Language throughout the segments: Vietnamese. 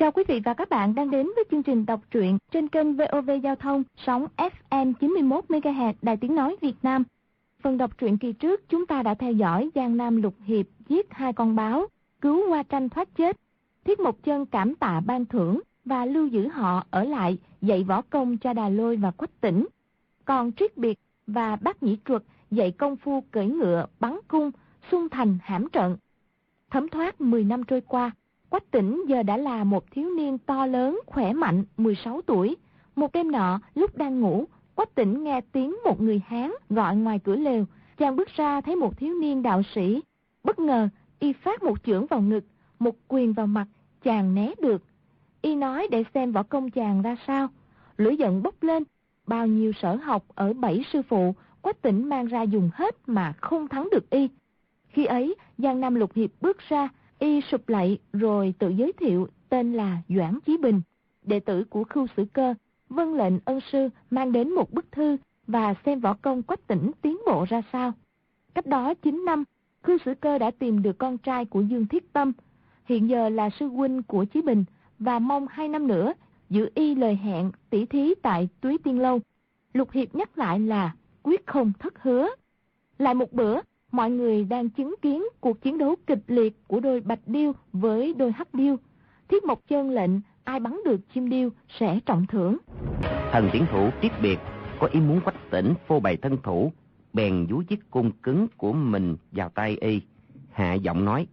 Chào quý vị và các bạn đang đến với chương trình đọc truyện trên kênh VOV Giao thông sóng FM 91 MHz Đài Tiếng nói Việt Nam. Phần đọc truyện kỳ trước chúng ta đã theo dõi Giang Nam Lục Hiệp giết 2 con báo, cứu Hoa Tranh thoát chết. Thiết Mộc Chân cảm tạ ban thưởng và lưu giữ họ ở lại dạy võ công cho Đà Lôi và Quách Tĩnh. Còn Triết Biệt và Bác Nhĩ Truật dạy công phu cưỡi ngựa, bắn cung, xung thành hãm trận. Thấm thoát 10 năm trôi qua, Quách Tĩnh giờ đã là một thiếu niên to lớn, khỏe mạnh, 16 tuổi. Một đêm nọ, lúc đang ngủ, Quách Tĩnh nghe tiếng một người Hán gọi ngoài cửa lều. Chàng bước ra thấy một thiếu niên đạo sĩ. Bất ngờ, y phát một chưởng vào ngực, một quyền vào mặt, chàng né được. Y nói để xem võ công chàng ra sao. Lửa giận bốc lên, bao nhiêu sở học ở 7 sư phụ, Quách Tĩnh mang ra dùng hết mà không thắng được y. Khi ấy, Giang Nam Lục Hiệp bước ra, y sụp lạy rồi tự giới thiệu tên là Doãn Chí Bình, đệ tử của Khưu Sử Cơ, vâng lệnh ân sư mang đến một bức thư và xem võ công Quách Tĩnh tiến bộ ra sao. Cách đó 9 năm, Khưu Sử Cơ đã tìm được con trai của Dương Thiết Tâm, hiện giờ là sư huynh của Chí Bình, và mong 2 năm nữa giữ y lời hẹn tỷ thí tại Túy Tiên Lâu. Lục Hiệp nhắc lại là quyết không thất hứa. Lại một bữa, mọi người đang chứng kiến cuộc chiến đấu kịch liệt của đôi bạch điêu với đôi hắc điêu. Thiết Mộc Chân lệnh ai bắn được chim điêu sẽ trọng thưởng. Thần tiễn thủ Triết Biệt có ý muốn Quách Tĩnh phô bày thân thủ, bèn vú chiếc cung cứng của mình vào tay y, hạ giọng nói: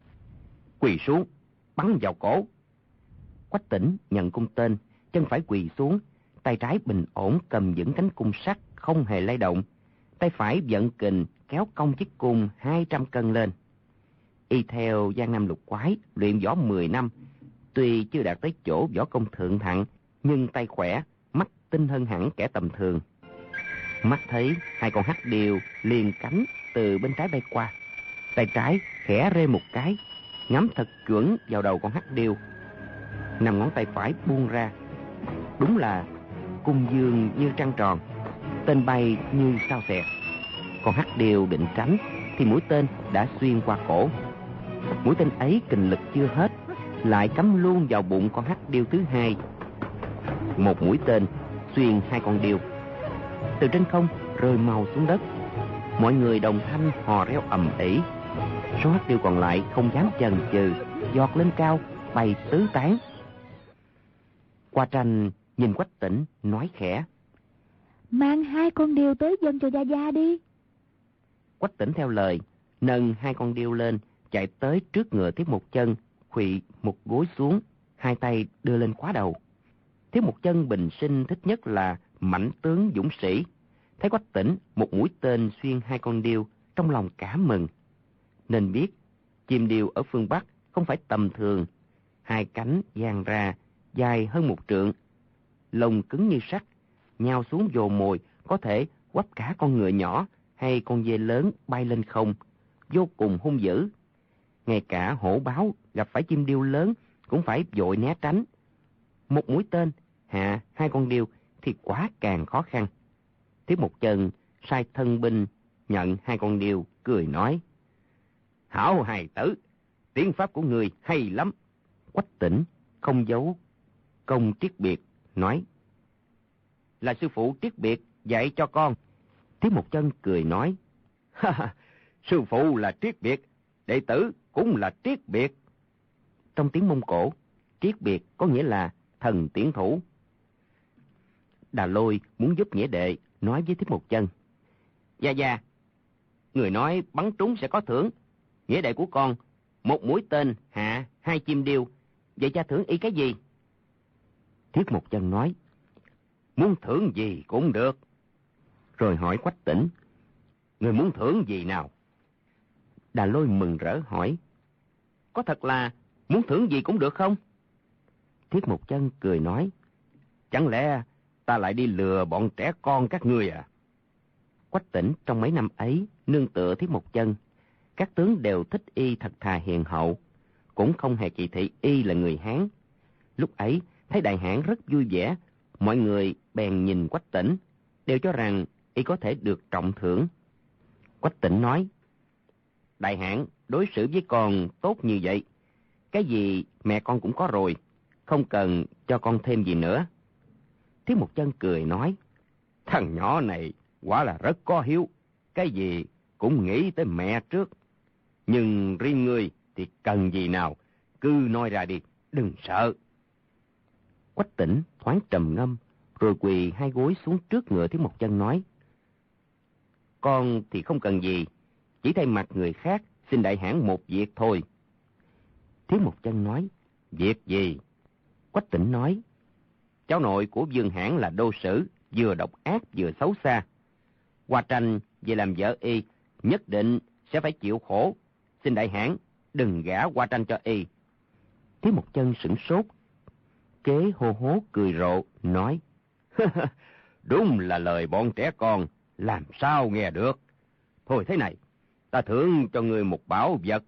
quỳ xuống, bắn vào cổ. Quách Tĩnh nhận cung tên, chân phải quỳ xuống, tay trái bình ổn cầm vững cánh cung sắt không hề lay động, tay phải vận kình kéo cong chiếc cung 200 cân lên. Y theo Giang Nam Lục Quái luyện võ 10 năm, tuy chưa đạt tới chỗ võ công thượng thặng, nhưng tay khỏe, mắt tinh hơn hẳn kẻ tầm thường. Mắt thấy 2 con hắc điêu liền cánh từ bên trái bay qua, tay trái khẽ rê một cái, ngắm thật chuẩn vào đầu con hắc điêu. 5 ngón tay phải buông ra, đúng là cung dương như trăng tròn, tên bay như sao xẹt. Con hắc điêu định tránh thì mũi tên đã xuyên qua cổ. Mũi tên ấy kình lực chưa hết, lại cắm luôn vào bụng con hắc điêu thứ hai. Một mũi tên xuyên 2 con điêu, từ trên không rơi mau xuống đất. Mọi người đồng thanh hò reo ầm ĩ. Số hắc điêu còn lại không dám chần chừ, giọt lên cao bay tứ tán. Hoa Tranh nhìn Quách Tĩnh nói khẽ: mang 2 con điêu tới dâng cho Gia Gia đi. Quách Tĩnh theo lời, nâng 2 con điêu lên, chạy tới trước ngựa Thiết Mộc Chân, khuỵu một gối xuống, 2 tay đưa lên khóa đầu. Thiết Mộc Chân bình sinh thích nhất là mãnh tướng dũng sĩ, thấy Quách Tĩnh một mũi tên xuyên 2 con điêu, trong lòng cảm mừng. Nên biết chim điêu ở phương Bắc không phải tầm thường, 2 cánh dang ra dài hơn 1 trượng, lông cứng như sắt, nhào xuống vồ mồi có thể quắp cả con ngựa nhỏ hay con dê lớn bay lên không, vô cùng hung dữ. Ngay cả hổ báo gặp phải chim điêu lớn cũng phải vội né tránh. Một mũi tên hạ 2 con điêu thì quá càng khó khăn. Thiết Mộc Chân sai thân binh nhận 2 con điêu, cười nói: hảo hài tử, tiếng pháp của người hay lắm. Quách Tĩnh không giấu công Triết Biệt, nói: là sư phụ Triết Biệt dạy cho con. Thiết Mộc Chân cười nói: sư phụ là Triết Biệt, đệ tử cũng là Triết Biệt. Trong tiếng Mông Cổ, Triết Biệt có nghĩa là thần tiễn thủ. Đà Lôi muốn giúp nghĩa đệ, nói với Thiết Mộc Chân: Gia Gia, người nói bắn trúng sẽ có thưởng. Nghĩa đệ của con một mũi tên hạ 2 chim điêu, vậy cha thưởng y cái gì? Thiết Mộc Chân nói: muốn thưởng gì cũng được. Rồi hỏi Quách Tĩnh: người muốn thưởng gì nào? Đà Lôi mừng rỡ hỏi: có thật là muốn thưởng gì cũng được không? Thiết Mộc Chân cười nói: chẳng lẽ ta lại đi lừa bọn trẻ con các ngươi à? Quách Tĩnh trong mấy năm ấy nương tựa Thiết Mộc Chân, các tướng đều thích y thật thà hiền hậu, cũng không hề kỳ thị y là người Hán. Lúc ấy thấy đại hãn rất vui vẻ, mọi người bèn nhìn Quách Tĩnh, đều cho rằng y có thể được trọng thưởng. Quách Tĩnh nói: đại hãn đối xử với con tốt như vậy, cái gì mẹ con cũng có rồi, không cần cho con thêm gì nữa. Thiết Một Chân cười nói, thằng nhỏ này quả là rất có hiếu, cái gì cũng nghĩ tới mẹ trước. Nhưng riêng ngươi thì cần gì nào, cứ nói ra đi, đừng sợ. Quách Tĩnh thoáng trầm ngâm, rồi quỳ hai gối xuống trước ngựa Thiết Một Chân nói, con thì không cần gì, chỉ thay mặt người khác xin đại hãn một việc thôi. Thiết Một Chân nói, việc gì? Quách Tĩnh nói, cháu nội của Dương Hãn là Đô Sử, vừa độc ác vừa xấu xa. Hoa Tranh về làm vợ y, nhất định sẽ phải chịu khổ. Xin đại hãn đừng gả Hoa Tranh cho y. Thiết Một Chân sửng sốt, kế hô hố cười rộ, nói, đúng là lời bọn trẻ con, làm sao nghe được. Thôi thế này, ta thưởng cho người một bảo vật.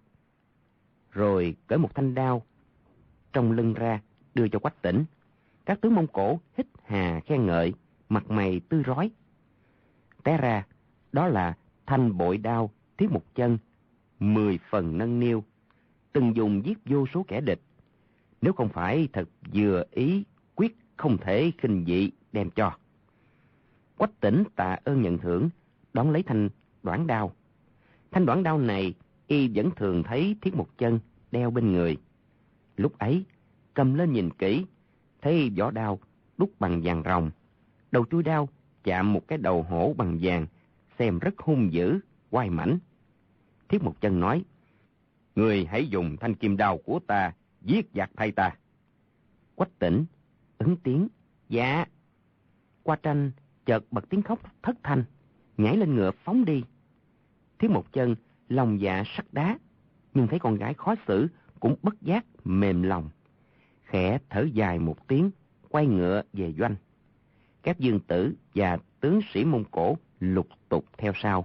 Rồi cởi một thanh đao trong lưng ra, đưa cho Quách Tĩnh. Các tướng Mông Cổ hít hà khen ngợi, mặt mày tươi rói. Té ra, đó là thanh bội đao Thiết Một Chân, 10 phần nâng niu, từng dùng giết vô số kẻ địch. Nếu không phải thật vừa ý, quyết không thể khinh dị đem cho. Quách Tĩnh tạ ơn nhận thưởng, đón lấy thanh đoản đao. Thanh đoản đao này y vẫn thường thấy Thiết Một Chân đeo bên người. Lúc ấy cầm lên nhìn kỹ, thấy vỏ đao đúc bằng vàng ròng, đầu chuôi đao chạm một cái đầu hổ bằng vàng, xem rất hung dữ, oai mãnh. Thiết Một Chân nói, người hãy dùng thanh kim đao của ta giết giặc thay ta. Quách Tĩnh ứng tiếng, dạ. Hoa Tranh chợt bật tiếng khóc thất thanh, nhảy lên ngựa phóng đi. Thiết Một Chân lòng dạ sắt đá, nhưng thấy con gái khó xử cũng bất giác mềm lòng, khẽ thở dài một tiếng, quay ngựa về doanh. Các dương tử và tướng sĩ Mông Cổ lục tục theo sau.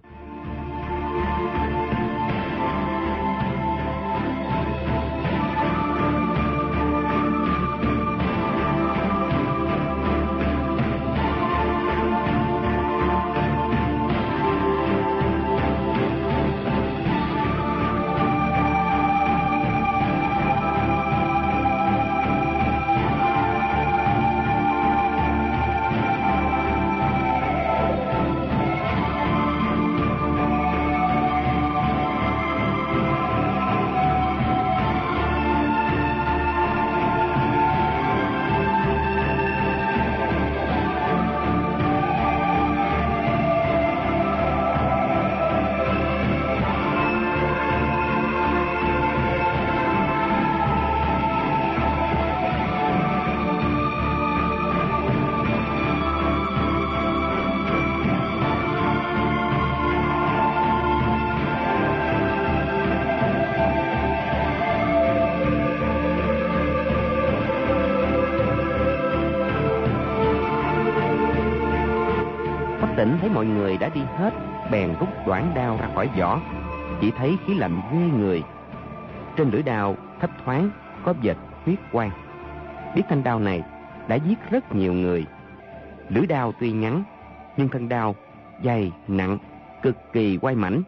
Tĩnh thấy mọi người đã đi hết, bèn rút đoản đao ra khỏi vỏ, chỉ thấy khí lạnh ghê người. Trên lưỡi đao thấp thoáng có vệt huyết quang. Biết thanh đao này đã giết rất nhiều người. Lưỡi đao tuy ngắn, nhưng thân đao dày nặng, cực kỳ oai mãnh.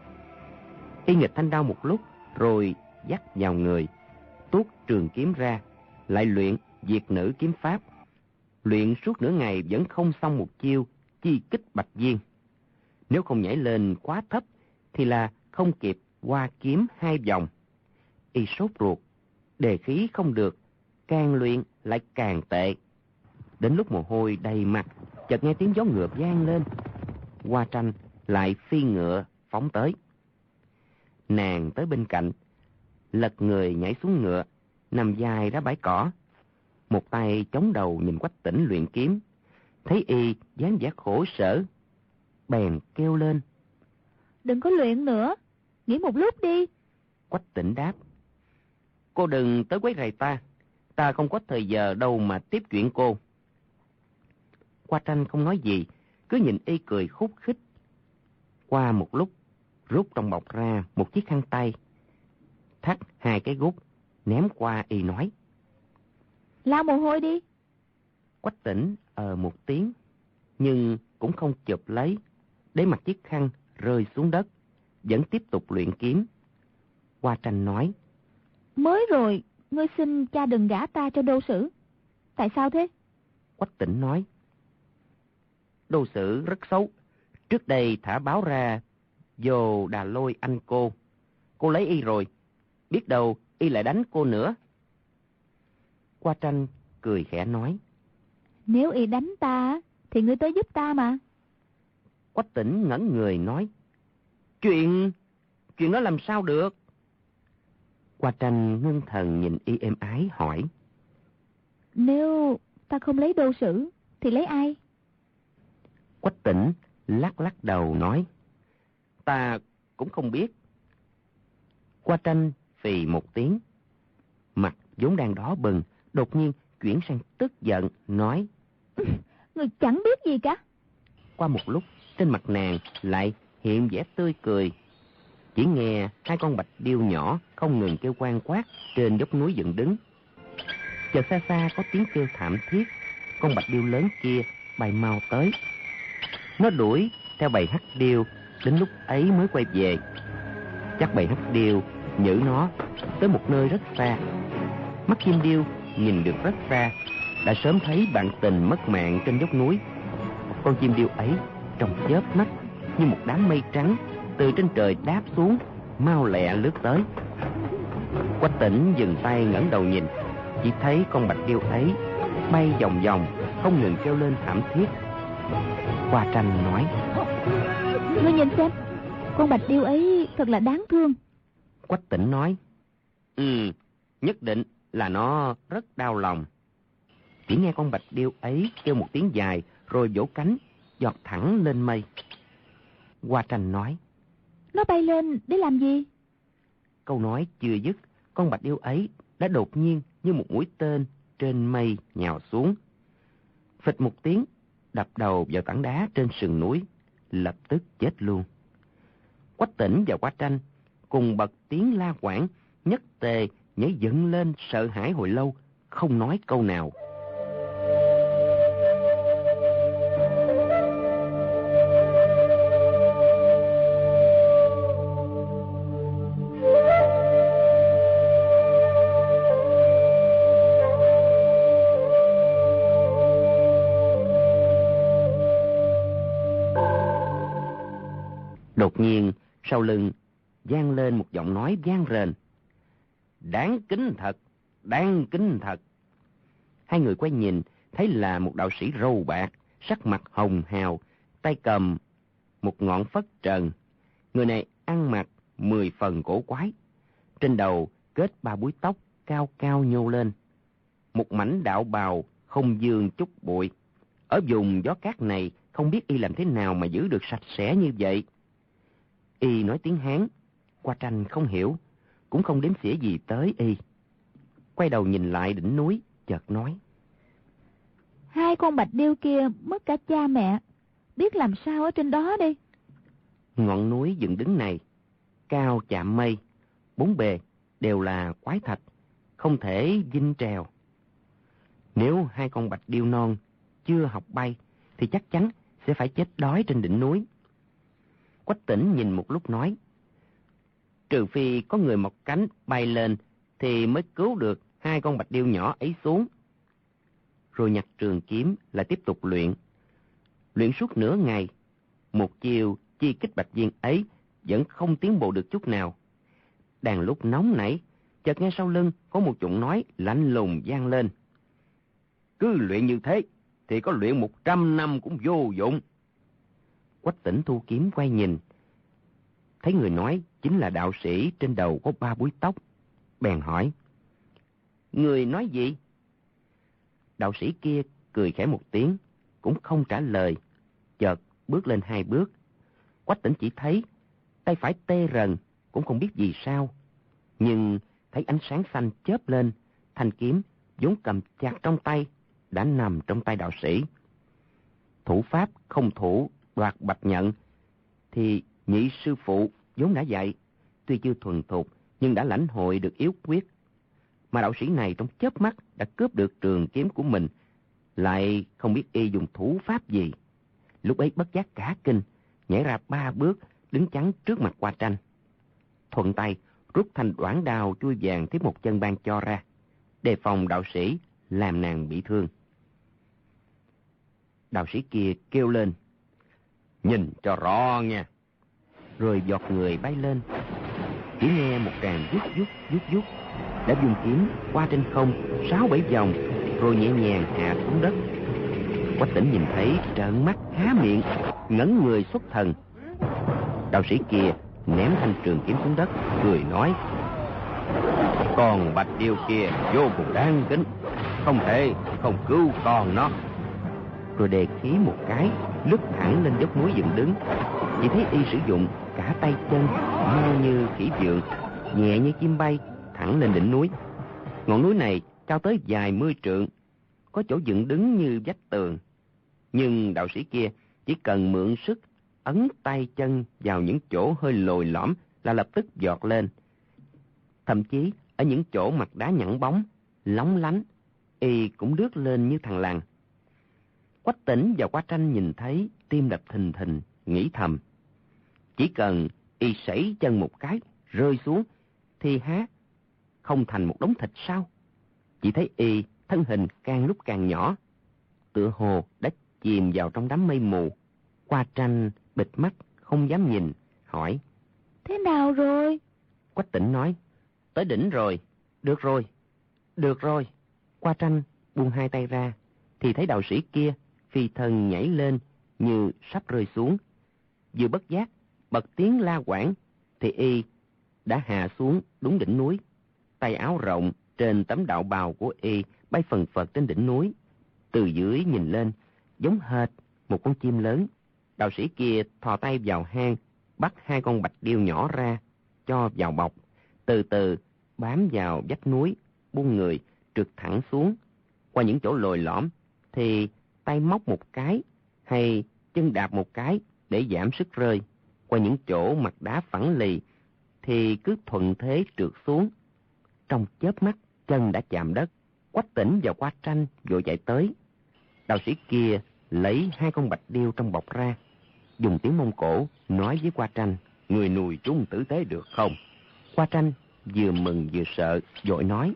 Y nghịch thanh đao một lúc, rồi dắt vào người, tuốt trường kiếm ra, lại luyện diệt nữ kiếm pháp. Luyện suốt nửa ngày vẫn không xong một chiêu chi kích bạch viên. Nếu không nhảy lên quá thấp thì là không kịp qua kiếm 2 vòng. Y sốt ruột, đề khí không được, càng luyện lại càng tệ. Đến lúc mồ hôi đầy mặt, chợt nghe tiếng gió ngựa vang lên. Hoa Tranh lại phi ngựa phóng tới. Nàng tới bên cạnh, lật người nhảy xuống ngựa, nằm dài ra bãi cỏ. Một tay chống đầu nhìn Quách Tĩnh luyện kiếm, thấy y dáng vẻ khổ sở, bèn kêu lên, đừng có luyện nữa, nghỉ một lúc đi. Quách Tĩnh đáp, cô đừng tới quấy rầy ta không có thời giờ đâu mà tiếp chuyện cô. Hoa Tranh không nói gì, cứ nhìn y cười khúc khích. Qua một lúc, rút trong bọc ra một chiếc khăn tay, thắt 2 cái gút, ném qua y nói, lau mồ hôi đi. Quách Tĩnh một tiếng, nhưng cũng không chụp lấy, để mặc chiếc khăn rơi xuống đất, vẫn tiếp tục luyện kiếm. Hoa Tranh nói, mới rồi, ngươi xin cha đừng gả ta cho Đô Sử, Tại sao thế? Quách Tĩnh nói. Đô sử rất xấu. Trước đây thả báo ra vô đà lôi anh cô. Cô lấy y rồi. Biết đâu y lại đánh cô nữa. Qua Tranh cười khẽ nói. Nếu y đánh ta, thì ngươi tới giúp ta mà. Quách Tĩnh ngẩn người nói. Chuyện đó làm sao được? Qua Tranh ngưng thần nhìn y êm ái hỏi. Nếu ta không lấy đô sử, thì lấy ai? Quách Tĩnh lắc lắc đầu nói. Ta cũng không biết. Qua Tranh phì một tiếng. Mặt vốn đang đỏ bừng, đột nhiên chuyển sang tức giận, nói. Người chẳng biết gì cả. Qua một lúc, trên mặt nàng lại hiện vẻ tươi cười. Chỉ nghe hai con bạch điêu nhỏ không ngừng kêu oan quát trên dốc núi dựng đứng. Chợt xa xa có tiếng kêu thảm thiết. Con bạch điêu lớn kia bay mau tới. Nó đuổi theo bầy hắc điêu, đến lúc ấy mới quay về. Chắc bầy hắc điêu nhử nó tới một nơi rất xa. Mắt chim điêu nhìn được rất xa, đã sớm thấy bạn tình mất mạng trên dốc núi. Con chim điêu ấy trong chớp mắt như một đám mây trắng từ trên trời đáp xuống, mau lẹ lướt tới. Quách Tĩnh dừng tay ngẩng đầu nhìn, chỉ thấy con bạch điêu ấy bay vòng vòng, không ngừng kêu lên thảm thiết. Qua Tranh nói. Ngươi nhìn xem, con bạch điêu ấy thật là đáng thương. Quách Tĩnh nói. Nhất định là nó rất đau lòng. Chỉ nghe con bạch điêu ấy kêu một tiếng dài, rồi vỗ cánh, giọt thẳng lên mây. Qua Tranh nói. Nó bay lên để làm gì? Câu nói chưa dứt, con bạch điêu ấy đã đột nhiên như một mũi tên trên mây nhào xuống. Phịch một tiếng, đập đầu vào tảng đá trên sườn núi, lập tức chết luôn. Quách Tĩnh và Qua Tranh cùng bật tiếng la quảng, nhất tề nhảy dựng lên sợ hãi hồi lâu, không nói câu nào. Đột nhiên, sau lưng vang lên một giọng nói vang rền. Đáng kính thật, đáng kính thật. Hai người quay nhìn, thấy là một đạo sĩ râu bạc, sắc mặt hồng hào, tay cầm một ngọn phất trần. Người này ăn mặc 10 phần cổ quái. Trên đầu kết 3 búi tóc cao cao nhô lên. Một mảnh đạo bào không vương chút bụi. Ở vùng gió cát này, không biết y làm thế nào mà giữ được sạch sẽ như vậy. Y nói tiếng Hán, Qua Tranh không hiểu, cũng không đếm xỉa gì tới y. Quay đầu nhìn lại đỉnh núi, chợt nói. Hai con bạch điêu kia mất cả cha mẹ, biết làm sao ở trên đó đi. Ngọn núi dựng đứng này, cao chạm mây, bốn bề đều là quái thạch, không thể vinh trèo. Nếu hai con bạch điêu non chưa học bay, thì chắc chắn sẽ phải chết đói trên đỉnh núi. Quách Tĩnh nhìn một lúc nói. Trừ phi có người mọc cánh bay lên, thì mới cứu được hai con bạch điêu nhỏ ấy xuống. Rồi nhặt trường kiếm lại tiếp tục luyện. Luyện suốt nửa ngày, một chiều chi kích bạch viên ấy vẫn không tiến bộ được chút nào. Đang lúc nóng nảy, chợt nghe sau lưng có một giọng nói lạnh lùng vang lên. Cứ luyện như thế, thì có luyện 100 năm cũng vô dụng. Quách Tĩnh thu kiếm quay nhìn, thấy người nói chính là đạo sĩ trên đầu có 3 búi tóc, bèn hỏi. Người nói gì? Đạo sĩ kia cười khẽ một tiếng, cũng không trả lời, chợt bước lên 2 bước. Quách Tĩnh chỉ thấy tay phải tê rần, cũng không biết vì sao, nhưng thấy ánh sáng xanh chớp lên, thanh kiếm vốn cầm chặt trong tay đã nằm trong tay đạo sĩ. Thủ pháp không thủ đoạt bạch nhận thì nhị sư phụ vốn đã dạy, tuy chưa thuần thục nhưng đã lãnh hội được yếu quyết. Mà đạo sĩ này trong chớp mắt đã cướp được trường kiếm của mình, lại không biết y dùng thủ pháp gì. Lúc ấy bất giác cả kinh, nhảy ra 3 bước đứng chắn trước mặt Qua Tranh. Thuận tay rút thanh đoản đao chui vàng tiếp một chân ban cho ra, đề phòng đạo sĩ làm nàng bị thương. Đạo sĩ kia kêu lên, nhìn cho rõ nha. Rồi giọt người bay lên. Chỉ nghe một tràng vút vút, đã vung kiếm qua trên không 6-7 vòng, rồi nhẹ nhàng hạ xuống đất. Quách Tĩnh nhìn thấy trợn mắt há miệng, ngẩn người xuất thần. Đạo sĩ kia ném thanh trường kiếm xuống đất, cười nói, con bạch điêu kia vô cùng đáng kính, không thể không cứu con nó. Rồi đề khí một cái, lướt thẳng lên dốc núi dựng đứng. Chỉ thấy y sử dụng cả tay chân, mau như khỉ vượn, nhẹ như chim bay, thẳng lên đỉnh núi. Ngọn núi này cao tới vài 10 trượng, có chỗ dựng đứng như vách tường. Nhưng đạo sĩ kia chỉ cần mượn sức ấn tay chân vào những chỗ hơi lồi lõm là lập tức giọt lên. Thậm chí ở những chỗ mặt đá nhẵn bóng, lóng lánh, y cũng lướt lên như thằng lằn. Quách Tĩnh và Qua Tranh nhìn thấy tim đập thình thình, nghĩ thầm, chỉ cần y sẩy chân một cái rơi xuống thì há không thành một đống thịt sao? Chỉ thấy y thân hình càng lúc càng nhỏ, tựa hồ đã chìm vào trong đám mây mù. Qua Tranh bịt mắt không dám nhìn, hỏi, thế nào rồi? Quách Tĩnh nói, tới đỉnh rồi. Được rồi, được rồi. Qua Tranh buông hai tay ra thì thấy đạo sĩ kia phi thân nhảy lên như sắp rơi xuống. Vừa bất giác bật tiếng la quảng thì y đã hạ xuống đúng đỉnh núi. Tay áo rộng trên tấm đạo bào của y bay phần phật trên đỉnh núi. Từ dưới nhìn lên giống hệt một con chim lớn. Đạo sĩ kia thò tay vào hang, bắt 2 con bạch điêu nhỏ ra, cho vào bọc, từ từ bám vào vách núi, buông người trượt thẳng xuống. Qua những chỗ lồi lõm thì tay móc một cái hay chân đạp một cái để giảm sức rơi. Qua những chỗ mặt đá phẳng lì thì cứ thuận thế trượt xuống. Trong chớp mắt chân đã chạm đất. Quách Tĩnh và Qua Tranh vội chạy tới. Đạo sĩ kia lấy 2 con bạch điêu trong bọc ra, dùng tiếng Mông Cổ nói với Qua Tranh, người nuôi chúng tử tế được không? Qua Tranh vừa mừng vừa sợ, vội nói,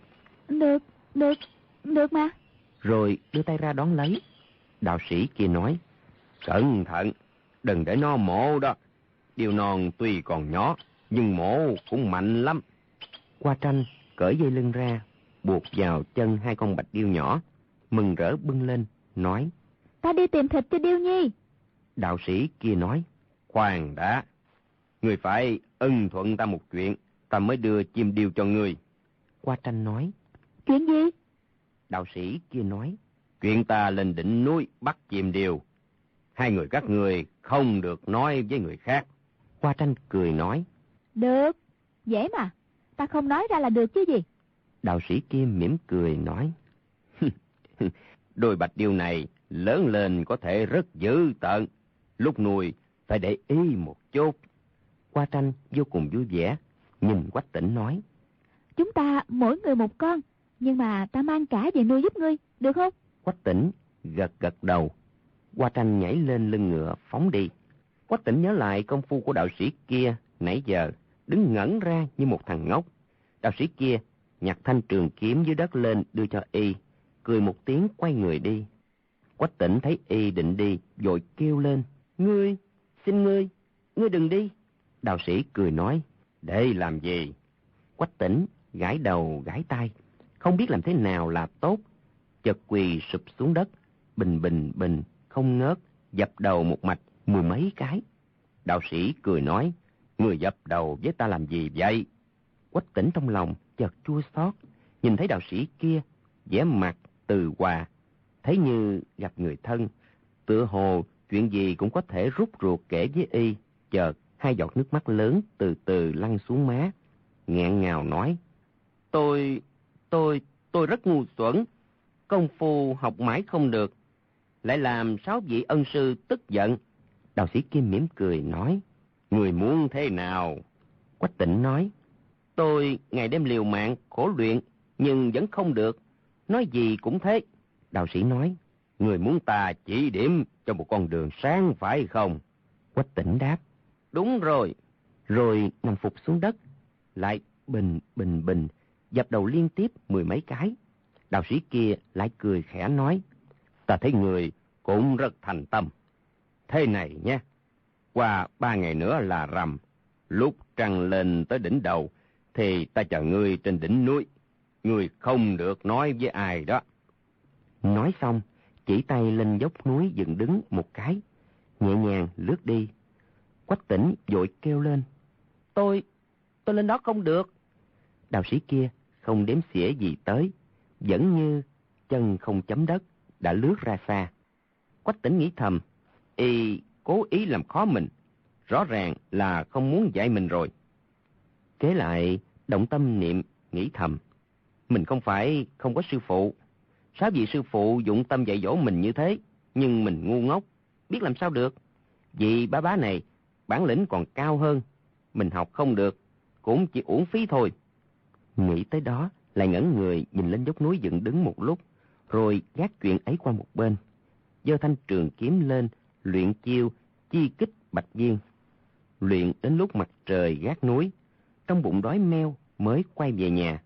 Được mà. Rồi đưa tay ra đón lấy. Đạo sĩ kia nói, cẩn thận, đừng để nó mổ đó. Điêu non tuy còn nhỏ, nhưng mổ cũng mạnh lắm. Qua Tranh cởi dây lưng ra, buộc vào chân 2 con bạch điêu nhỏ, mừng rỡ bưng lên, nói, ta đi tìm thịt cho điêu nhi. Đạo sĩ kia nói, khoan đã, người phải ưng thuận ta một chuyện, ta mới đưa chim điêu cho người. Qua Tranh nói, chuyện gì? Đạo sĩ kia nói, chuyện ta lên đỉnh núi bắt chim điêu, 2 người các người không được nói với người khác. Qua Tranh cười nói, được, dễ mà, ta không nói ra là được chứ gì. Đạo sĩ kia mỉm cười nói, đôi bạch điêu này lớn lên có thể rất dữ tợn, lúc nuôi phải để ý một chút. Qua Tranh vô cùng vui vẻ, nhìn Quách Tĩnh nói, chúng ta mỗi người một con, nhưng mà ta mang cả về nuôi giúp ngươi, được không? Quách Tĩnh gật gật đầu. Qua Tranh nhảy lên lưng ngựa phóng đi. Quách Tĩnh nhớ lại công phu của đạo sĩ kia nãy giờ, đứng ngẩn ra như một thằng ngốc. Đạo sĩ kia nhặt thanh trường kiếm dưới đất lên đưa cho y, cười một tiếng quay người đi. Quách Tĩnh thấy y định đi, vội kêu lên, xin ngươi đừng đi. Đạo sĩ cười nói, để làm gì? Quách Tĩnh gãi đầu gãi tai, không biết làm thế nào là tốt, chợt quỳ sụp xuống đất, bình bình bình không ngớt, dập đầu một mạch 10 mấy cái. Đạo sĩ cười nói, ngươi dập đầu với ta làm gì vậy? Quách Tĩnh trong lòng chợt chua xót, nhìn thấy đạo sĩ kia vẻ mặt từ hòa, thấy như gặp người thân, tựa hồ chuyện gì cũng có thể rút ruột kể với y. Chợt 2 giọt nước mắt lớn từ từ lăn xuống má, nghẹn ngào nói, tôi rất ngu xuẩn, công phu học mãi không được, lại làm 6 vị ân sư tức giận. Đạo sĩ kia mỉm cười nói, người muốn thế nào? Quách Tĩnh nói, tôi ngày đêm liều mạng khổ luyện, nhưng vẫn không được, nói gì cũng thế. Đạo sĩ nói, người muốn ta chỉ điểm cho một con đường sáng phải không? Quách Tĩnh đáp, đúng rồi. Rồi nằm phục xuống đất, lại bình bình bình dập đầu liên tiếp 10 mấy cái. Đạo sĩ kia lại cười khẽ nói, ta thấy người cũng rất thành tâm. Thế này nhé, qua 3 ngày nữa là rằm, lúc trăng lên tới đỉnh đầu, thì ta chờ ngươi trên đỉnh núi. Ngươi không được nói với ai đó. Nói xong, chỉ tay lên dốc núi dựng đứng một cái, nhẹ nhàng lướt đi. Quách Tỉnh vội kêu lên, Tôi lên đó không được. Đạo sĩ kia không đếm xỉa gì tới, vẫn như chân không chấm đất, đã lướt ra xa. Quách Tỉnh nghĩ thầm, y cố ý làm khó mình, rõ ràng là không muốn dạy mình rồi. Kế lại động tâm niệm nghĩ thầm, mình không phải không có sư phụ. Sao vì sư phụ dụng tâm dạy dỗ mình như thế, nhưng mình ngu ngốc, biết làm sao được. Vì bá này bản lĩnh còn cao hơn, mình học không được, cũng chỉ uổng phí thôi. Nghĩ tới đó, lại ngẩn người nhìn lên dốc núi dựng đứng một lúc, rồi gác chuyện ấy qua một bên, giơ thanh trường kiếm lên, luyện chiêu chi kích bạch viên. Luyện đến lúc mặt trời gác núi, trong bụng đói meo mới quay về nhà.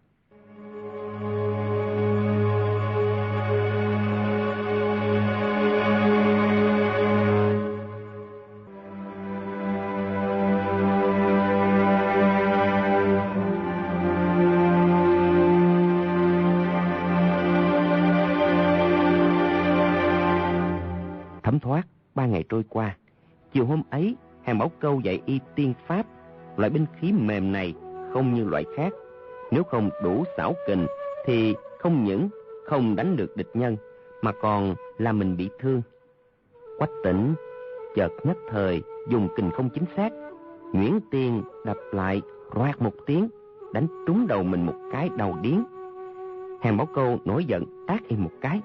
Thấm thoát 3 ngày trôi qua. Chiều hôm ấy, Hàng Bảo Câu dạy y tiên pháp. Loại binh khí mềm này không như loại khác, nếu không đủ xảo kình thì không những không đánh được địch nhân, mà còn làm mình bị thương. Quách Tỉnh chợt nhất thời dùng kình không chính xác, nhuyễn tiền đập lại roạt một tiếng, đánh trúng đầu mình một cái đầu điếng. Hàng Bảo Câu nổi giận tát y một cái.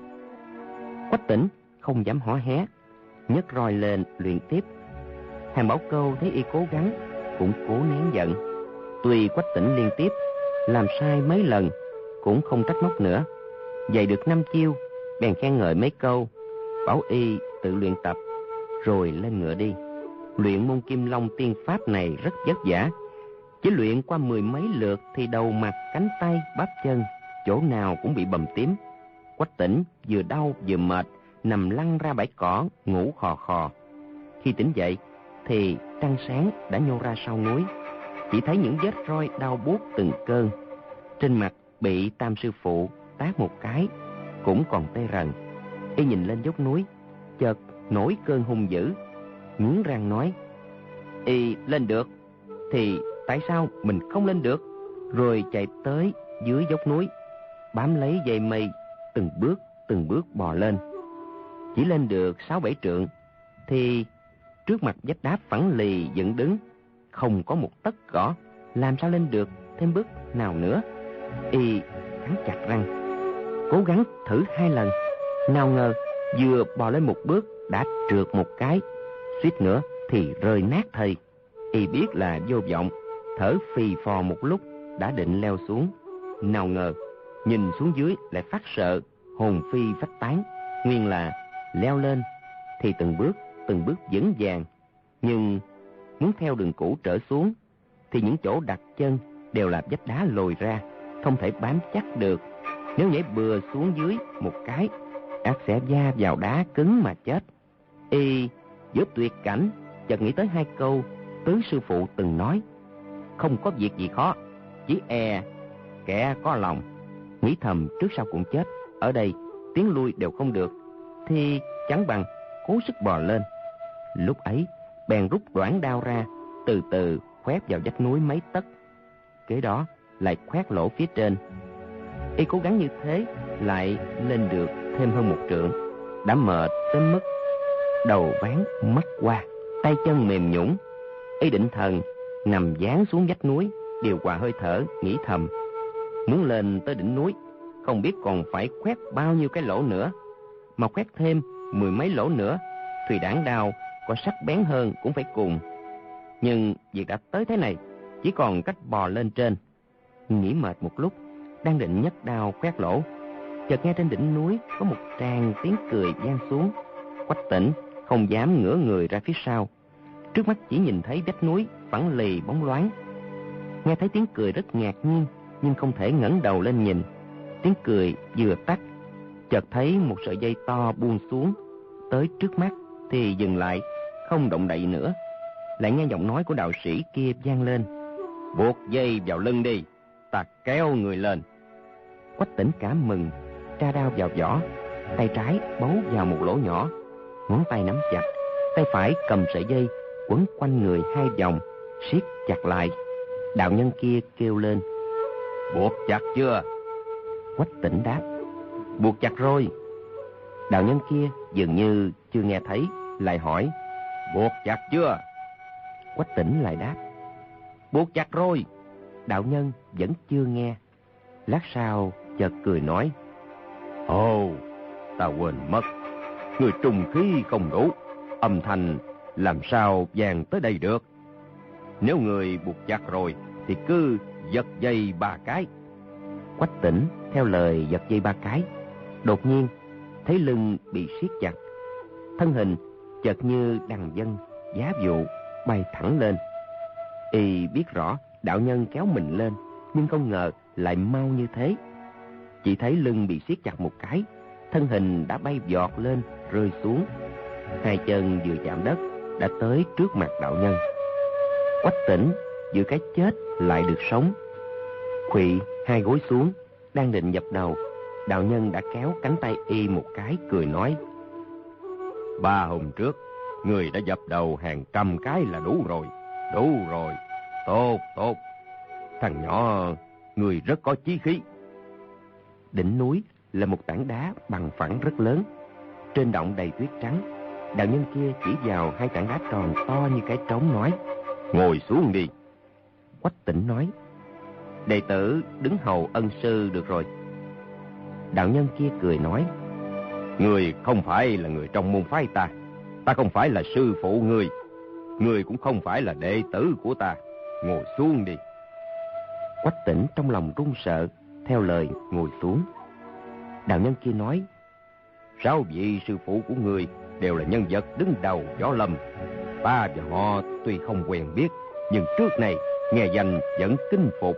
Quách Tỉnh không dám hó hé, nhấc roi lên luyện tiếp. Hàng Bảo Câu thấy y cố gắng, cũng cố nén giận. Tuy Quách Tỉnh liên tiếp làm sai mấy lần, cũng không trách móc nữa. Dạy được 5 chiêu, bèn khen ngợi mấy câu, bảo y tự luyện tập, rồi lên ngựa đi. Luyện môn Kim Long tiên pháp này rất vất vả, chỉ luyện qua 10 mấy lượt thì đầu mặt, cánh tay, bắp chân, chỗ nào cũng bị bầm tím. Quách Tỉnh vừa đau vừa mệt, nằm lăn ra bãi cỏ, ngủ khò khò. Khi tỉnh dậy thì trăng sáng đã nhô ra sau núi, chỉ thấy những vết roi đau buốt từng cơn. Trên mặt bị Tam sư phụ tát một cái, cũng còn tê rần. Y nhìn lên dốc núi, chợt nổi cơn hung dữ, nghiến răng nói, y lên được thì tại sao mình không lên được? Rồi chạy tới dưới dốc núi, bám lấy dây mây, từng bước bò lên. Chỉ lên được 6-7 trượng thì trước mặt vách đá phẳng lì dựng đứng, không có một tấc cỏ, làm sao lên được thêm bước nào nữa. Y cắn chặt răng, cố gắng thử 2 lần, nào ngờ vừa bò lên một bước đã trượt một cái, suýt nữa thì rơi nát thây. Y biết là vô vọng, thở phì phò một lúc, đã định leo xuống, nào ngờ nhìn xuống dưới lại phát sợ, hồn phi phách tán. Nguyên là leo lên thì từng bước vững vàng, nhưng muốn theo đường cũ trở xuống thì những chỗ đặt chân đều là vách đá lồi ra, không thể bám chắc được. Nếu nhảy bừa xuống dưới một cái, ắt sẽ va vào đá cứng mà chết. Y giữa tuyệt cảnh chợt nghĩ tới 2 câu Tứ sư phụ từng nói, không có việc gì khó, chỉ e kẻ có lòng. Nghĩ thầm trước sau cũng chết, ở đây tiến lui đều không được, thì chẳng bằng cố sức bò lên. Lúc ấy bèn rút đoản đao ra, từ từ khoét vào vách núi mấy tấc, kế đó lại khoét lỗ phía trên. Y cố gắng như thế, lại lên được thêm hơn 1 trượng, đã mệt tới mức đầu ván mắt qua, tay chân mềm nhũn. Y định thần nằm dán xuống vách núi, điều hòa hơi thở, nghĩ thầm, muốn lên tới đỉnh núi không biết còn phải khoét bao nhiêu cái lỗ nữa, mà khoét thêm 10 mấy lỗ nữa thì đảng đao có sắc bén hơn cũng phải cùng. Nhưng việc đã tới thế này, chỉ còn cách bò lên trên. Nghĩ mệt một lúc, đang định nhấc đao khoét lỗ, chợt nghe trên đỉnh núi có một tràng tiếng cười vang xuống. Quách Tỉnh không dám ngửa người ra phía sau, trước mắt chỉ nhìn thấy vách núi phẳng lì bóng loáng. Nghe thấy tiếng cười rất ngạc nhiên, nhưng không thể ngẩng đầu lên nhìn. Tiếng cười vừa tắt, chợt thấy một sợi dây to buông xuống tới trước mắt thì dừng lại, không động đậy nữa. Lại nghe giọng nói của đạo sĩ kia vang lên: "Buộc dây vào lưng đi, ta kéo người lên." Quách Tĩnh cảm mừng, tra đao vào vỏ, tay trái bấu vào một lỗ nhỏ, ngón tay nắm chặt, tay phải cầm sợi dây quấn quanh người 2 vòng, siết chặt lại. Đạo nhân kia kêu lên: "Buộc chặt chưa?" Quách Tĩnh đáp: "Buộc chặt rồi." Đạo nhân kia dường như chưa nghe thấy, lại hỏi: "Buộc chặt chưa?" Quách Tĩnh lại đáp: "Buộc chặt rồi." Đạo nhân vẫn chưa nghe. Lát sau chợt cười nói: "Ồ, ta quên mất, người trùng khí không đủ, âm thanh làm sao vang tới đây được. Nếu người buộc chặt rồi thì cứ giật dây 3 cái." Quách Tĩnh theo lời giật dây 3 cái. Đột nhiên thấy lưng bị siết chặt, thân hình chợt như đằng vân giá vụ bay thẳng lên. Y biết rõ đạo nhân kéo mình lên, nhưng không ngờ lại mau như thế. Chỉ thấy lưng bị siết chặt một cái, thân hình đã bay vọt lên rơi xuống. 2 chân vừa chạm đất đã tới trước mặt đạo nhân. Quách Tĩnh giữa cái chết lại được sống, khuỵu 2 gối xuống, đang định dập đầu, đạo nhân đã kéo cánh tay y một cái, cười nói: "3 hôm trước người đã dập đầu hàng trăm cái là đủ rồi. Đủ rồi, tốt tốt, thằng nhỏ người rất có chí khí." Đỉnh núi là một tảng đá bằng phẳng rất lớn, trên động đầy tuyết trắng. Đạo nhân kia chỉ vào 2 tảng đá tròn to như cái trống nói: "Ngồi xuống đi." Quách Tĩnh nói: "Đệ tử đứng hầu ân sư được rồi." Đạo nhân kia cười nói: "Người không phải là người trong môn phái ta, ta không phải là sư phụ người, người cũng không phải là đệ tử của ta, ngồi xuống đi." Quách Tĩnh trong lòng run sợ, theo lời ngồi xuống. Đạo nhân kia nói: "6 vị sư phụ của người đều là nhân vật đứng đầu võ lâm. Ta và họ tuy không quen biết, nhưng trước này nghe danh vẫn kính phục.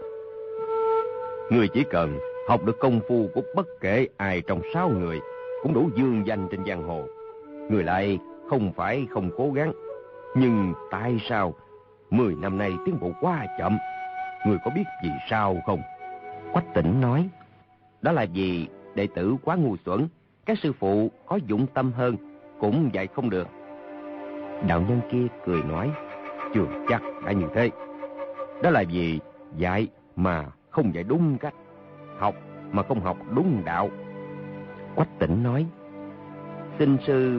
Người chỉ cần học được công phu của bất kể ai trong 6 người cũng đủ dương danh trên giang hồ. Người lại không phải không cố gắng, nhưng tại sao 10 năm nay tiến bộ quá chậm? Người có biết vì sao không?" Quách Tĩnh nói: "Đó là vì đệ tử quá ngu xuẩn, các sư phụ có dụng tâm hơn cũng dạy không được." Đạo nhân kia cười nói: "Chưa chắc đã như thế. Đó là vì dạy mà không dạy đúng cách, học mà không học đúng đạo." Quách Tĩnh nói: "Xin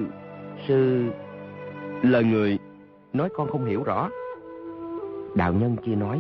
sư lời người nói con không hiểu rõ." Đạo nhân kia nói: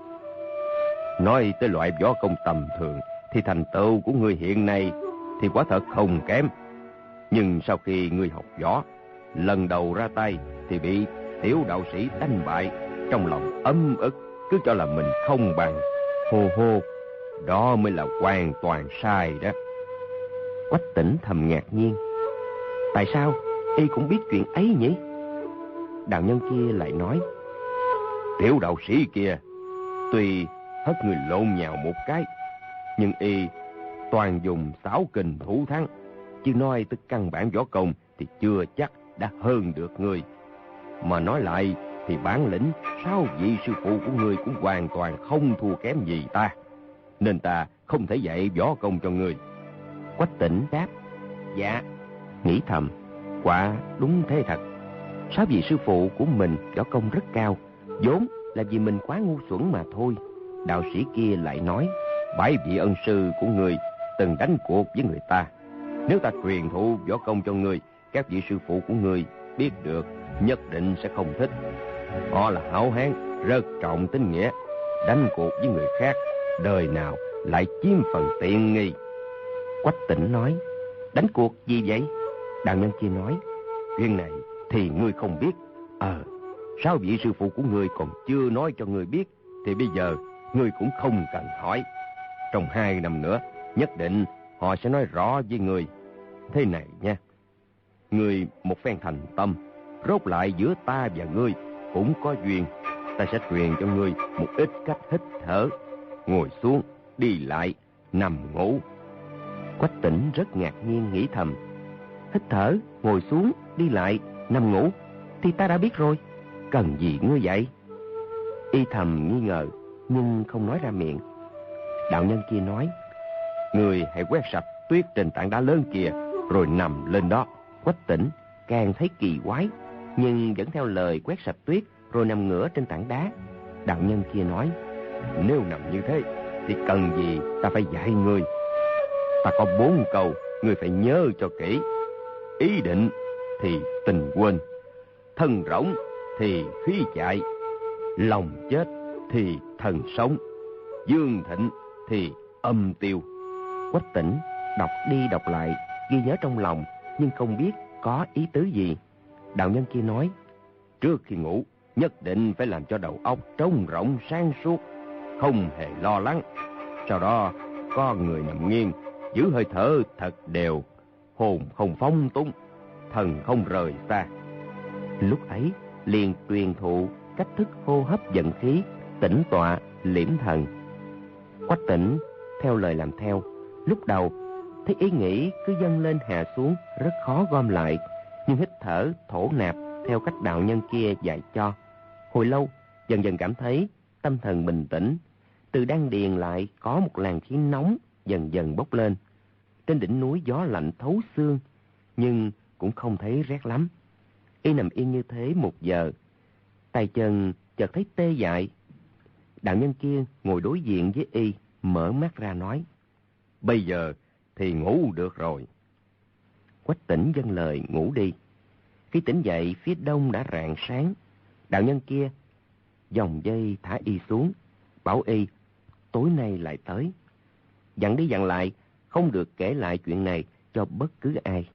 "Nói tới loại võ công tầm thường thì thành tựu của người hiện nay thì quả thật không kém. Nhưng sau khi người học võ, lần đầu ra tay thì bị tiểu đạo sĩ đánh bại, trong lòng ấm ức, cứ cho là mình không bằng. Hô hô, đó mới là hoàn toàn sai đó." Quách Tĩnh thầm ngạc nhiên: tại sao y cũng biết chuyện ấy nhỉ? Đạo nhân kia lại nói: "Tiểu đạo sĩ kia tuy hất người lộn nhào một cái, nhưng y toàn dùng xảo kình thủ thắng, chứ nói tới căn bản võ công thì chưa chắc đã hơn được người. Mà nói lại thì bản lĩnh 6 vị sư phụ của người cũng hoàn toàn không thua kém gì ta, nên ta không thể dạy võ công cho người." Quách Tĩnh đáp: "Dạ." Nghĩ thầm: quả đúng thế thật. 6 vị sư phụ của mình võ công rất cao, vốn là vì mình quá ngu xuẩn mà thôi. Đạo sĩ kia lại nói: "7 vị ân sư của người từng đánh cuộc với người ta. Nếu ta truyền thụ võ công cho người, các vị sư phụ của người biết được nhất định sẽ không thích. Họ là hảo hán, rất trọng tín nghĩa, đánh cuộc với người khác, đời nào lại chiếm phần tiện nghi." Quách Tĩnh nói: "Đánh cuộc gì vậy?" Đạo nhân kia nói: "Chuyện này thì ngươi không biết. 6 vị sư phụ của ngươi còn chưa nói cho ngươi biết, thì bây giờ ngươi cũng không cần hỏi. Trong 2 năm nữa, nhất định họ sẽ nói rõ với ngươi. Thế này nha, ngươi một phen thành tâm, rốt lại giữa ta và ngươi cũng có duyên. Ta sẽ truyền cho ngươi một ít cách hít thở, ngồi xuống, đi lại, nằm ngủ. Quách Tỉnh rất ngạc nhiên nghĩ thầm, hít thở, ngồi xuống, đi lại, nằm ngủ thì ta đã biết rồi, cần gì ngươi vậy? Y thầm nghi ngờ nhưng không nói ra miệng. Đạo nhân kia nói, ngươi hãy quét sạch tuyết trên tảng đá lớn kia rồi nằm lên đó. Quách Tỉnh càng thấy kỳ quái nhưng vẫn theo lời quét sạch tuyết rồi nằm ngửa trên tảng đá. Đạo nhân kia nói, nếu nằm như thế thì cần gì ta phải dạy ngươi. Ta có 4 câu, ngươi phải nhớ cho kỹ. Ý định thì tình quên, thân rỗng thì khí chạy, lòng chết thì thần sống, dương thịnh thì âm tiêu. Quách Tỉnh đọc đi đọc lại, ghi nhớ trong lòng nhưng không biết có ý tứ gì. Đạo nhân kia nói, trước khi ngủ nhất định phải làm cho đầu óc trống rỗng sáng suốt, không hề lo lắng. Sau đó con người nằm nghiêng, giữ hơi thở thật đều, hồn không phóng túng, thần không rời xa. Lúc ấy liền truyền thụ cách thức hô hấp vận khí, tĩnh tọa liễm thần. Quách Tỉnh theo lời làm theo. Lúc đầu thấy ý nghĩ cứ dâng lên hạ xuống, rất khó gom lại, nhưng hít thở thổ nạp theo cách đạo nhân kia dạy cho. Hồi lâu dần dần cảm thấy tâm thần bình tĩnh, từ đan điền lại có một làn khí nóng dần dần bốc lên. Trên đỉnh núi gió lạnh thấu xương, nhưng cũng không thấy rét lắm. Y nằm yên như thế 1 giờ, tay chân chợt thấy tê dại. Đạo nhân kia ngồi đối diện với Y, mở mắt ra nói, bây giờ thì ngủ được rồi. Quách Tỉnh vâng lời ngủ đi. Khi tỉnh dậy phía đông đã rạng sáng. Đạo nhân kia vòng dây thả Y xuống, bảo Y tối nay lại tới. Dặn đi dặn lại không được kể lại chuyện này cho bất cứ ai.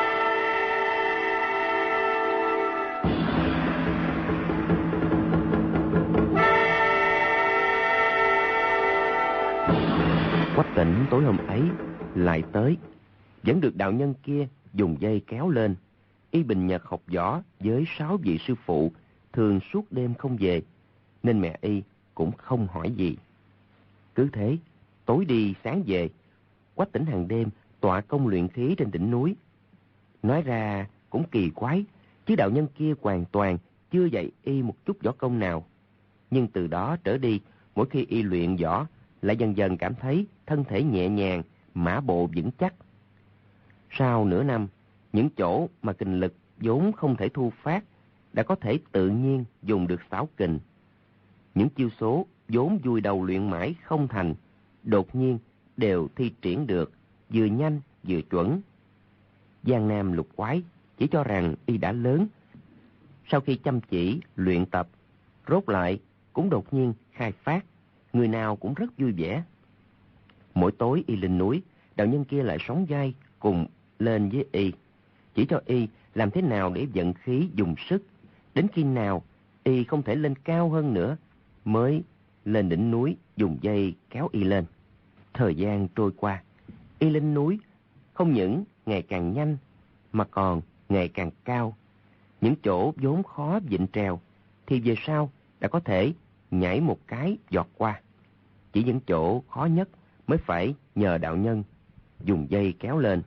Quách Tỉnh tối hôm ấy lại tới, vẫn được đạo nhân kia dùng dây kéo lên. Y bình nhật học võ với 6 vị sư phụ, thường suốt đêm không về, nên mẹ Y cũng không hỏi gì. Cứ thế, tối đi sáng về, Quách Tỉnh hàng đêm tọa công luyện khí trên đỉnh núi. Nói ra cũng kỳ quái, chứ đạo nhân kia hoàn toàn chưa dạy Y một chút võ công nào. Nhưng từ đó trở đi, mỗi khi Y luyện võ, lại dần dần cảm thấy thân thể nhẹ nhàng, mã bộ vững chắc. Sau nửa năm, những chỗ mà kình lực vốn không thể thu phát đã có thể tự nhiên dùng được xảo kình. Những chiêu số vốn vùi đầu luyện mãi không thành, đột nhiên đều thi triển được, vừa nhanh vừa chuẩn. Giang Nam Lục Quái chỉ cho rằng Y đã lớn. Sau khi chăm chỉ luyện tập, rốt lại cũng đột nhiên khai phát, người nào cũng rất vui vẻ. Mỗi tối Y lên núi, đạo nhân kia lại sóng vai cùng lên với Y, chỉ cho Y làm thế nào để vận khí dùng sức. Đến khi nào Y không thể lên cao hơn nữa, mới lên đỉnh núi dùng dây kéo Y lên. Thời gian trôi qua, Y lên núi không những ngày càng nhanh mà còn ngày càng cao. Những chỗ vốn khó vịn trèo thì về sau đã có thể nhảy một cái giọt qua. Chỉ những chỗ khó nhất mới phải nhờ đạo nhân dùng dây kéo lên.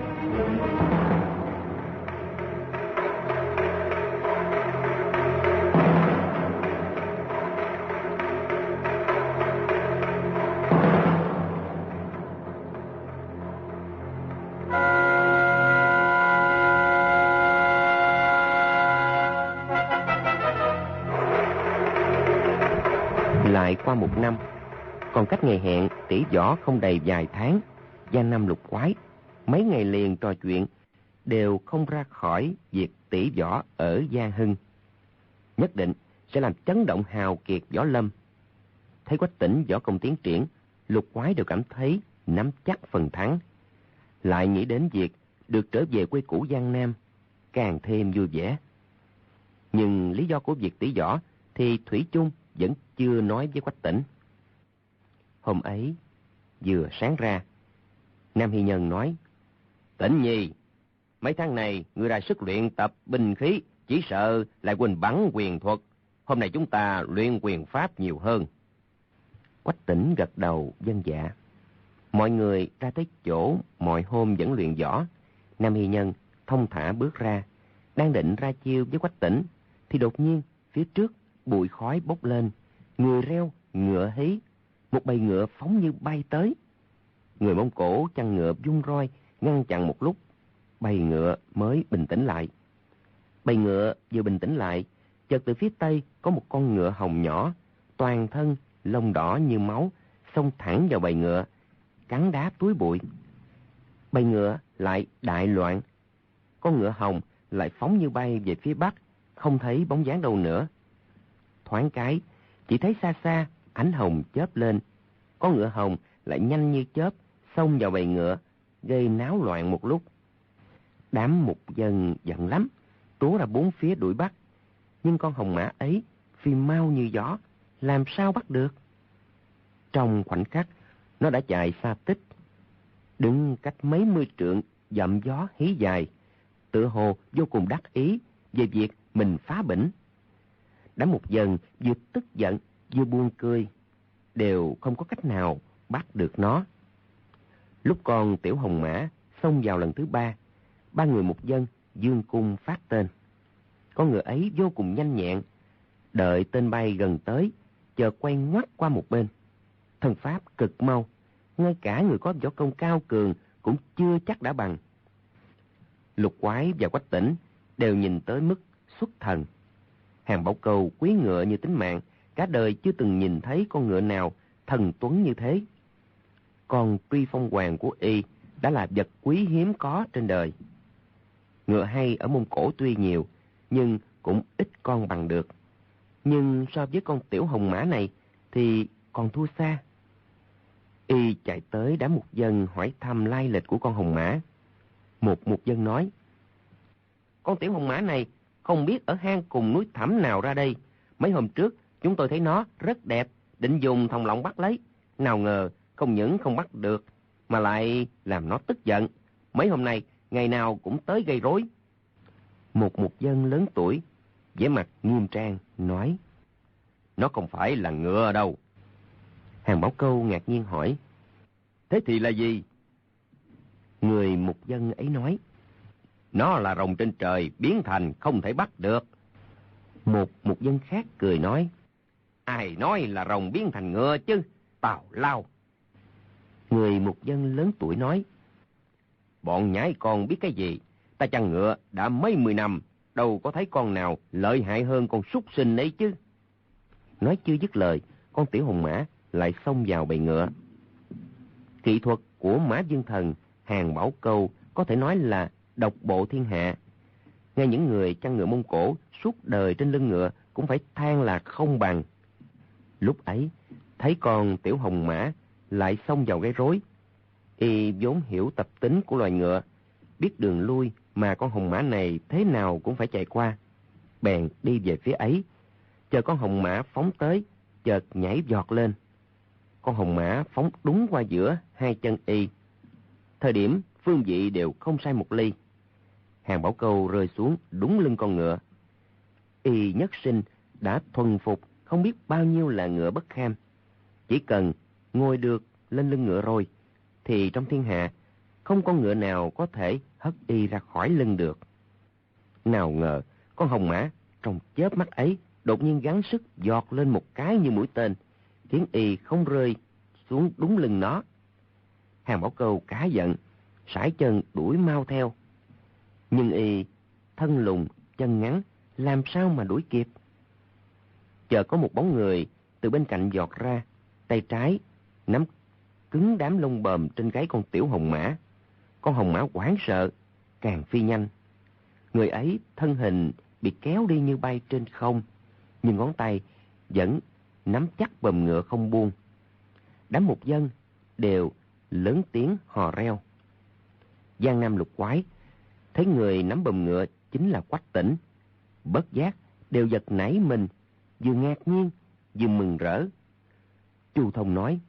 Lại qua 1 năm, còn cách ngày hẹn tỷ võ không đầy vài tháng, Giang Nam Lục Quái mấy ngày liền trò chuyện, đều không ra khỏi việc tỷ võ ở Giang Hưng. Nhất định sẽ làm chấn động hào kiệt võ lâm. Thấy Quách Tỉnh võ công tiến triển, Lục Quái đều cảm thấy nắm chắc phần thắng. Lại nghĩ đến việc được trở về quê cũ Giang Nam, càng thêm vui vẻ. Nhưng lý do của việc tỷ võ thì thủy chung vẫn chưa nói với Quách Tỉnh. Hôm ấy, vừa sáng ra, Nam Hy Nhân nói, Tỉnh nhi, mấy tháng này ngươi ra sức luyện tập binh khí, chỉ sợ lại quên bắn quyền thuật. Hôm nay chúng ta luyện quyền pháp nhiều hơn. Quách Tỉnh gật đầu vâng dạ. Mọi người ra tới chỗ mọi hôm vẫn luyện võ. Nam Y Nhân thông thả bước ra, đang định ra chiêu với Quách Tĩnh, thì đột nhiên phía trước bụi khói bốc lên, người reo, ngựa hí, một bầy ngựa phóng như bay tới. Người Mông Cổ chăn ngựa vung roi ngăn chặn một lúc, bầy ngựa mới bình tĩnh lại. Bầy ngựa vừa bình tĩnh lại, chợt từ phía tây có một con ngựa hồng nhỏ, toàn thân lông đỏ như máu, xông thẳng vào bầy ngựa, cắn đá túi bụi. Bầy ngựa lại đại loạn, con ngựa hồng lại phóng như bay về phía bắc, không thấy bóng dáng đâu nữa. Thoáng cái, chỉ thấy xa xa ánh hồng chớp lên, con ngựa hồng lại nhanh như chớp xông vào bầy ngựa, gây náo loạn một lúc. Đám mục dân giận lắm, túa ra bốn phía đuổi bắt, nhưng con hồng mã ấy phi mau như gió, làm sao bắt được? Trong khoảnh khắc, nó đã chạy xa tích, đứng cách mấy mươi trượng, dậm gió hí dài, tựa hồ vô cùng đắc ý về việc mình phá bỉnh. Đám mục dân vừa tức giận vừa buồn cười, đều không có cách nào bắt được nó. Lúc con tiểu hồng mã xông vào lần thứ ba, ba người mục dân dương cung phát tên. Con ngựa ấy vô cùng nhanh nhẹn, đợi tên bay gần tới, chợt quay ngoắt qua một bên. Thân pháp cực mau, ngay cả người có võ công cao cường cũng chưa chắc đã bằng. Lục Quái và Quách Tĩnh đều nhìn tới mức xuất thần. Hàn Bảo Câu quý ngựa như tính mạng, cả đời chưa từng nhìn thấy con ngựa nào thần tuấn như thế. Còn Truy Phong Hoàng của y đã là vật quý hiếm có trên đời. Ngựa hay ở Mông Cổ tuy nhiều, nhưng cũng ít con bằng được. Nhưng so với con tiểu hồng mã này thì còn thua xa. Y chạy tới đám mục dân hỏi thăm lai lịch của con hồng mã. Một mục dân nói: con tiểu hồng mã này không biết ở hang cùng núi thẳm nào ra đây. Mấy hôm trước chúng tôi thấy nó rất đẹp, định dùng thòng lọng bắt lấy. Nào ngờ không những không bắt được, mà lại làm nó tức giận. Mấy hôm nay ngày nào cũng tới gây rối. Một mục dân lớn tuổi, vẻ mặt nghiêm trang, nói: nó không phải là ngựa đâu. Hàn Bảo Câu ngạc nhiên hỏi: thế thì là gì? Người mục dân ấy nói: nó là rồng trên trời biến thành, không thể bắt được. Một mục dân khác cười nói: ai nói là rồng biến thành ngựa chứ, tào lao. Người mục dân lớn tuổi nói: bọn nhãi con biết cái gì, ta chăn ngựa đã mấy mươi năm, đâu có thấy con nào lợi hại hơn con súc sinh ấy chứ. Nói chưa dứt lời, con tiểu hồng mã lại xông vào bầy ngựa. Kỹ thuật của Mã Dương Thần, Hàn Bảo Câu có thể nói là độc bộ thiên hạ. Ngay những người chăn ngựa Mông Cổ suốt đời trên lưng ngựa cũng phải than là không bằng. Lúc ấy, thấy con tiểu hồng mã lại xông vào gây rối, y vốn hiểu tập tính của loài ngựa, biết đường lui mà con hồng mã này thế nào cũng phải chạy qua, bèn đi về phía ấy. Chờ con hồng mã phóng tới, chợt nhảy giọt lên. Con hồng mã phóng đúng qua giữa hai chân y. Thời điểm phương vị đều không sai một ly. Hàn Bảo Câu rơi xuống đúng lưng con ngựa. Y nhất sinh đã thuần phục không biết bao nhiêu là ngựa bất kham. Chỉ cần ngồi được lên lưng ngựa rồi, thì trong thiên hạ không con ngựa nào có thể hất y ra khỏi lưng được. Nào ngờ con hồng mã trong chớp mắt ấy đột nhiên gắng sức giọt lên một cái như mũi tên, khiến y không rơi xuống đúng lưng nó. Hàn Bảo Câu cá giận, sải chân đuổi mau theo. Nhưng y thân lùn chân ngắn, làm sao mà đuổi kịp. Chợt có một bóng người từ bên cạnh giọt ra, tay trái nắm cứng đám lông bờm trên gáy con tiểu hồng mã. Con hồng mã hoảng sợ, càng phi nhanh. Người ấy thân hình bị kéo đi như bay trên không, nhưng ngón tay vẫn nắm chắc bờm ngựa không buông. Đám mục dân đều lớn tiếng hò reo. Giang Nam Lục Quái thấy người nắm bờm ngựa chính là Quách Tĩnh, bất giác đều giật nảy mình, vừa ngạc nhiên vừa mừng rỡ. Chu Thông nói: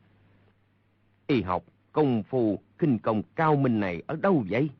y học công phu khinh công cao minh này ở đâu vậy?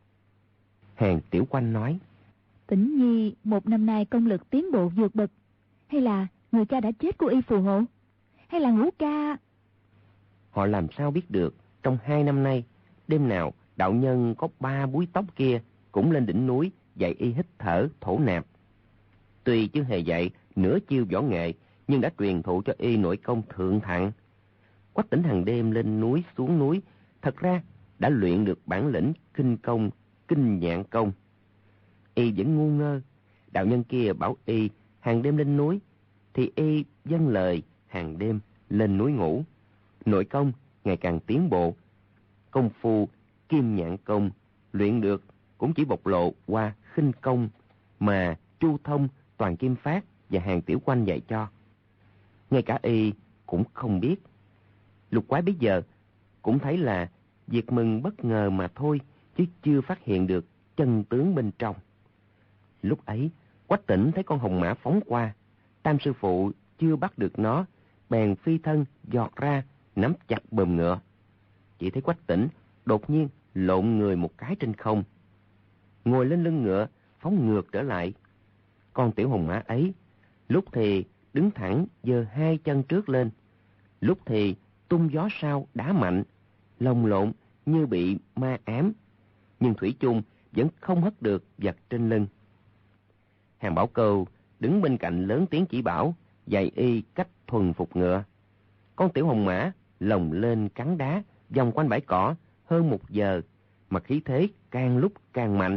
Hàn Tiểu Quanh nói: Tĩnh Nhi một năm nay công lực tiến bộ vượt bậc, hay là người cha đã chết của y phù hộ, hay là Ngũ ca? Họ làm sao biết được Trong 2 năm nay, đêm nào đạo nhân có 3 búi tóc kia cũng lên đỉnh núi dạy y hít thở thổ nạp. Tuy chưa hề dạy nửa chiêu võ nghệ, nhưng đã truyền thụ cho y nội công thượng thặng. Quách Tĩnh hàng đêm lên núi xuống núi, thật ra đã luyện được bản lĩnh kinh công, kinh nhạn công. Y vẫn ngu ngơ. Đạo nhân kia bảo y hàng đêm lên núi, thì y vâng lời hàng đêm lên núi ngủ. Nội công ngày càng tiến bộ. Công phu kim nhạn công luyện được cũng chỉ bộc lộ qua khinh công mà Chu Thông, Toàn Kim Phát và Hàn Tiểu Quanh dạy cho. Ngay cả y cũng không biết. Lục Quái bây giờ cũng thấy là việc mừng bất ngờ mà thôi, chứ chưa phát hiện được chân tướng bên trong. Lúc ấy, Quách Tĩnh thấy con hồng mã phóng qua, Tam sư phụ chưa bắt được nó, bèn phi thân giọt ra, nắm chặt bờm ngựa. Chỉ thấy Quách Tĩnh đột nhiên lộn người một cái trên không, ngồi lên lưng ngựa, phóng ngược trở lại. Con tiểu hồng mã ấy, lúc thì đứng thẳng giơ 2 chân trước lên, lúc thì tung gió sau đá mạnh, lồng lộn như bị ma ám, nhưng thủy chung vẫn không hất được vật trên lưng. Hàn Bảo Câu đứng bên cạnh lớn tiếng chỉ bảo, dạy y cách thuần phục ngựa. Con tiểu hồng mã lồng lên cắn đá, vòng quanh bãi cỏ hơn 1 giờ, mà khí thế càng lúc càng mạnh.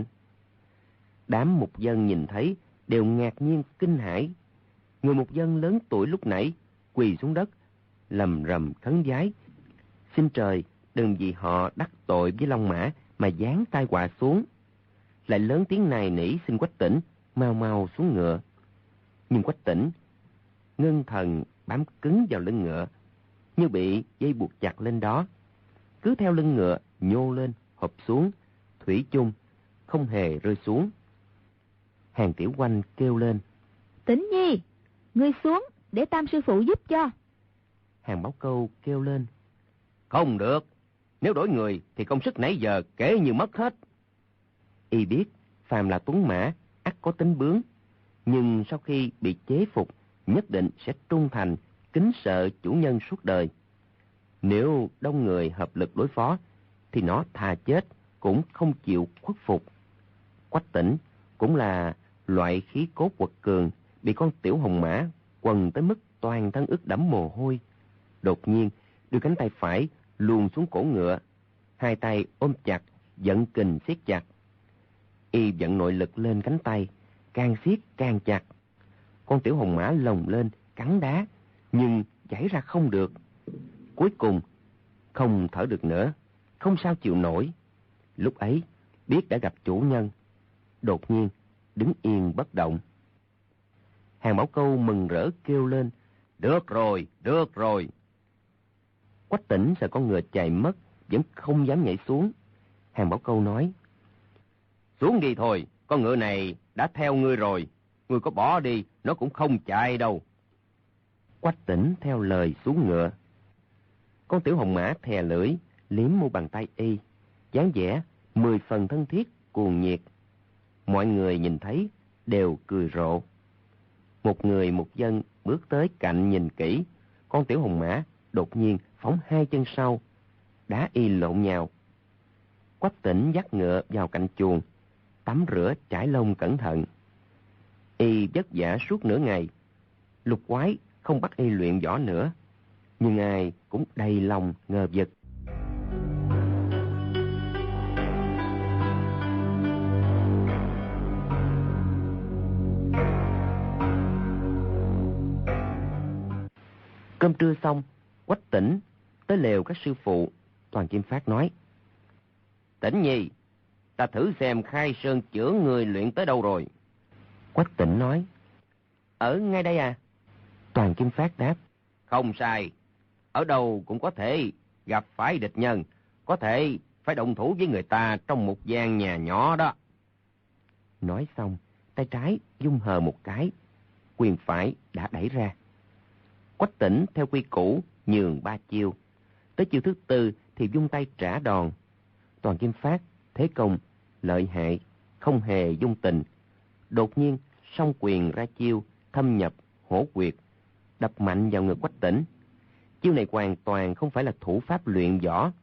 Đám mục dân nhìn thấy đều ngạc nhiên kinh hãi. Người mục dân lớn tuổi lúc nãy quỳ xuống đất, lầm rầm khấn vái, xin trời đừng vì họ đắc tội với Long Mã mà giáng tai họa xuống. Lại lớn tiếng nài nỉ xin Quách Tĩnh mau mau xuống ngựa. Nhưng Quách Tĩnh ngưng thần bám cứng vào lưng ngựa, như bị dây buộc chặt lên đó, cứ theo lưng ngựa nhô lên hụp xuống, thủy chung không hề rơi xuống. Hàn Tiểu Quanh kêu lên: Tĩnh Nhi, ngươi xuống để Tam sư phụ giúp cho. Hàn Bảo Câu kêu lên: Không được, nếu đổi người thì công sức nãy giờ kể như mất hết. Y biết phàm là tuấn mã ắt có tính bướng, nhưng sau khi bị chế phục nhất định sẽ trung thành, kính sợ chủ nhân suốt đời. Nếu đông người hợp lực đối phó thì nó thà chết cũng không chịu khuất phục. Quách Tĩnh cũng là loại khí cốt quật cường, bị con tiểu hồng mã quần tới mức toàn thân ướt đẫm mồ hôi. Đột nhiên đưa cánh tay phải luồn xuống cổ ngựa, 2 tay ôm chặt, vận kình siết chặt. Y vận nội lực lên cánh tay, càng siết càng chặt. Con tiểu hồng mã lồng lên cắn đá, nhưng chảy ra không được. Cuối cùng không thở được nữa, không sao chịu nổi. Lúc ấy biết đã gặp chủ nhân, đột nhiên đứng yên bất động. Hàn Bảo Câu mừng rỡ kêu lên: Được rồi, được rồi. Quách Tĩnh sợ con ngựa chạy mất, vẫn không dám nhảy xuống. Hàn Bảo Câu nói: Xuống đi thôi, con ngựa này đã theo ngươi rồi, ngươi có bỏ đi nó cũng không chạy đâu. Quách Tĩnh theo lời xuống ngựa. Con tiểu hồng mã thè lưỡi liếm mu bàn tay y, dáng vẻ 10 phần thân thiết cuồng nhiệt. Mọi người nhìn thấy đều cười rộ. Một người một dân bước tới cạnh nhìn kỹ, con tiểu hồng mã đột nhiên phóng 2 chân sau, đá y lộn nhào. Quách Tĩnh dắt ngựa vào cạnh chuồng, tắm rửa trải lông cẩn thận. Y vất vả suốt nửa ngày. Lục Quái không bắt y luyện võ nữa, nhưng ai cũng đầy lòng ngờ vực. Cơm trưa xong, Quách Tĩnh tới lều các sư phụ. Toàn Kim Phát nói: Tĩnh Nhi, ta thử xem Khai Sơn chữa người luyện tới đâu rồi. Quách Tĩnh nói: Ở ngay đây à? Toàn Kim Phát đáp: Không sai, ở đâu cũng có thể gặp phải địch nhân, có thể phải động thủ với người ta trong một gian nhà nhỏ đó. Nói xong, tay trái vung hờ một cái, quyền phải đã đẩy ra. Quách Tĩnh theo quy củ nhường 3 chiêu, tới chiêu thứ 4 thì vung tay trả đòn. Toàn Kim Phát thế công lợi hại, không hề dung tình. Đột nhiên song quyền ra chiêu thâm nhập hổ quyệt, đập mạnh vào ngực Quách Tĩnh. Chiêu này hoàn toàn không phải là thủ pháp luyện võ,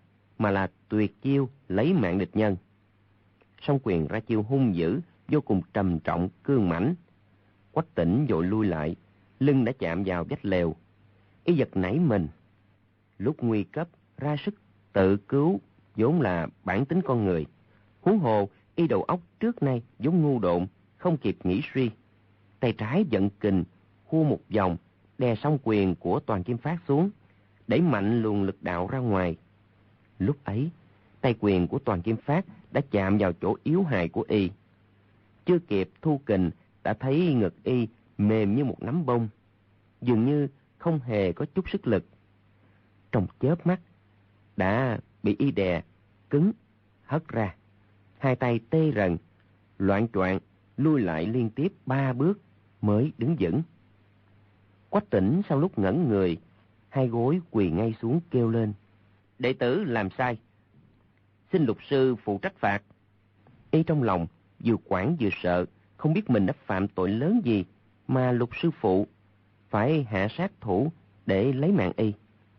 mà là tuyệt chiêu lấy mạng địch nhân. Song quyền ra chiêu hung dữ, vô cùng trầm trọng, cương mãnh. Quách Tĩnh vội lui lại, lưng đã chạm vào vách lều. Y giật nảy mình. Lúc nguy cấp, ra sức tự cứu vốn là bản tính con người. Huống hồ, y đầu óc trước nay vốn ngu độn, không kịp nghĩ suy. Tay trái vận kình, khua một vòng, đè song quyền của Toàn Kim Phát xuống, đẩy mạnh luồng lực đạo ra ngoài. Lúc ấy, tay quyền của Toàn Kim Phát đã chạm vào chỗ yếu hại của y. Chưa kịp thu kình, đã thấy ngực y mềm như một nắm bông, dường như không hề có chút sức lực. Trong chớp mắt, đã bị y đè cứng, hất ra. Hai tay tê rần, loạng choạng lui lại liên tiếp 3 bước mới đứng vững. Quách Tĩnh sau lúc ngẩn người, hai gối quỳ ngay xuống kêu lên: "Đệ tử làm sai, xin lục sư phụ trách phạt." Y trong lòng vừa hoảng vừa sợ, không biết mình đã phạm tội lớn gì mà lục sư phụ phải hạ sát thủ để lấy mạng y.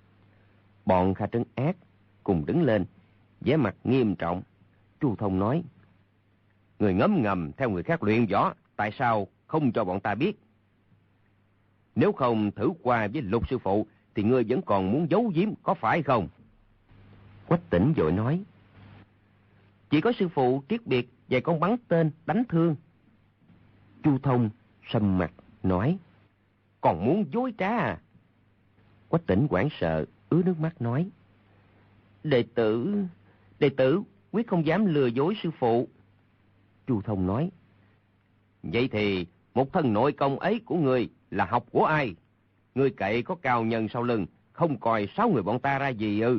Bọn Kha Trấn Ác cùng đứng lên, vẻ mặt nghiêm trọng. Chu Thông nói: "Người ngấm ngầm theo người khác luyện võ, tại sao không cho bọn ta biết? Nếu không thử qua với lục sư phụ thì ngươi vẫn còn muốn giấu giếm, có phải không?" Quách Tĩnh vội nói: "Chỉ có sư phụ triết biệt vài con bắn tên đánh thương." Chu Thông sầm mặt nói: "Còn muốn dối trá à?" Quách Tĩnh hoảng sợ, ứa nước mắt nói: Đệ tử quyết không dám lừa dối sư phụ." Chu Thông nói: "Vậy thì một thân nội công ấy của ngươi là học của ai? Ngươi cậy có cao nhân sau lưng, không coi 6 người bọn ta ra gì ư?"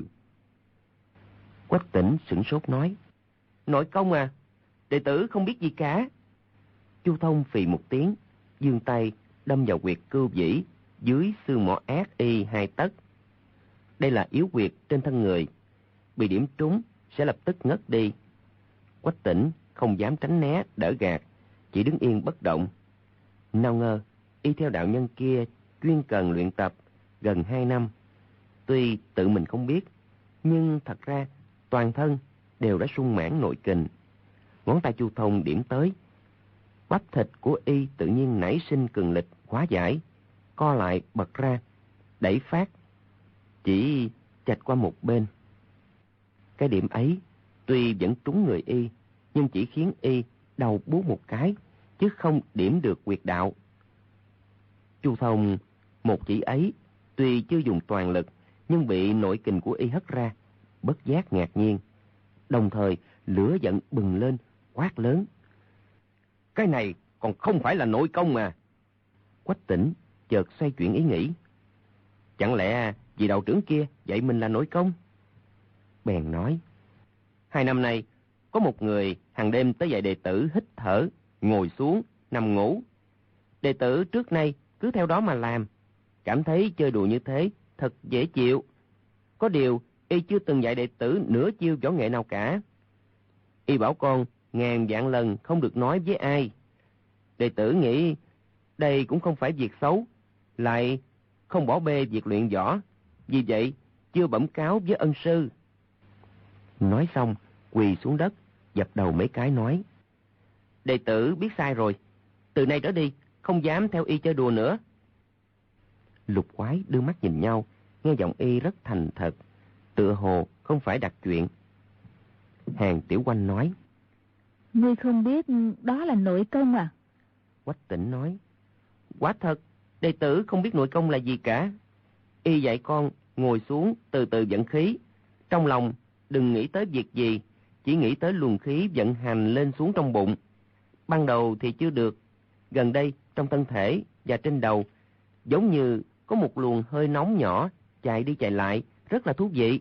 Quách Tĩnh sửng sốt nói: "Nội công à? Đệ tử không biết gì cả." Chu Thông phì một tiếng, giương tay đâm vào huyệt cưu vĩ dưới xương mỏ ác y 2 tấc. Đây là yếu huyệt trên thân người, bị điểm trúng sẽ lập tức ngất đi. Quách Tĩnh không dám tránh né đỡ gạt, chỉ đứng yên bất động. Nào ngờ y theo đạo nhân kia chuyên cần luyện tập gần 2 năm. Tuy tự mình không biết, nhưng thật ra toàn thân đều đã sung mãn nội kình. Ngón tay Chu Thông điểm tới, bắp thịt của y tự nhiên nảy sinh cường lực hóa giải, co lại bật ra, đẩy phát, chỉ chạch qua một bên. Cái điểm ấy tuy vẫn trúng người y, nhưng chỉ khiến y đầu bút một cái, chứ không điểm được huyệt đạo. Chu Thông một chỉ ấy tuy chưa dùng toàn lực, nhưng bị nội kình của y hất ra, bất giác ngạc nhiên, đồng thời lửa giận bừng lên, quát lớn: "Cái này còn không phải là nội công mà!" Quách Tĩnh chợt xoay chuyển ý nghĩ, chẳng lẽ vị đạo trưởng kia dạy mình là nội công? Bèn nói: "2 năm nay có một người hàng đêm tới dạy đệ tử hít thở, ngồi xuống, nằm ngủ. Đệ tử trước nay cứ theo đó mà làm, cảm thấy chơi đùa như thế thật dễ chịu. Có điều y chưa từng dạy đệ tử nửa chiêu võ nghệ nào cả. Y bảo con ngàn vạn lần không được nói với ai. Đệ tử nghĩ đây cũng không phải việc xấu, lại không bỏ bê việc luyện võ, vì vậy chưa bẩm cáo với ân sư." Nói xong quỳ xuống đất, dập đầu mấy cái nói: "Đệ tử biết sai rồi, từ nay trở đi không dám theo y chơi đùa nữa." Lục Quái đưa mắt nhìn nhau, nghe giọng y rất thành thật, tựa hồ không phải đặt chuyện. Hàn Tiểu Oanh nói: "Ngươi không biết đó là nội công à?" Quách Tĩnh nói: "Quả thật, đệ tử không biết nội công là gì cả. Y dạy con ngồi xuống từ từ vận khí, trong lòng đừng nghĩ tới việc gì, chỉ nghĩ tới luồng khí vận hành lên xuống trong bụng. Ban đầu thì chưa được, gần đây trong thân thể và trên đầu giống như có một luồng hơi nóng nhỏ chạy đi chạy lại, rất là thú vị."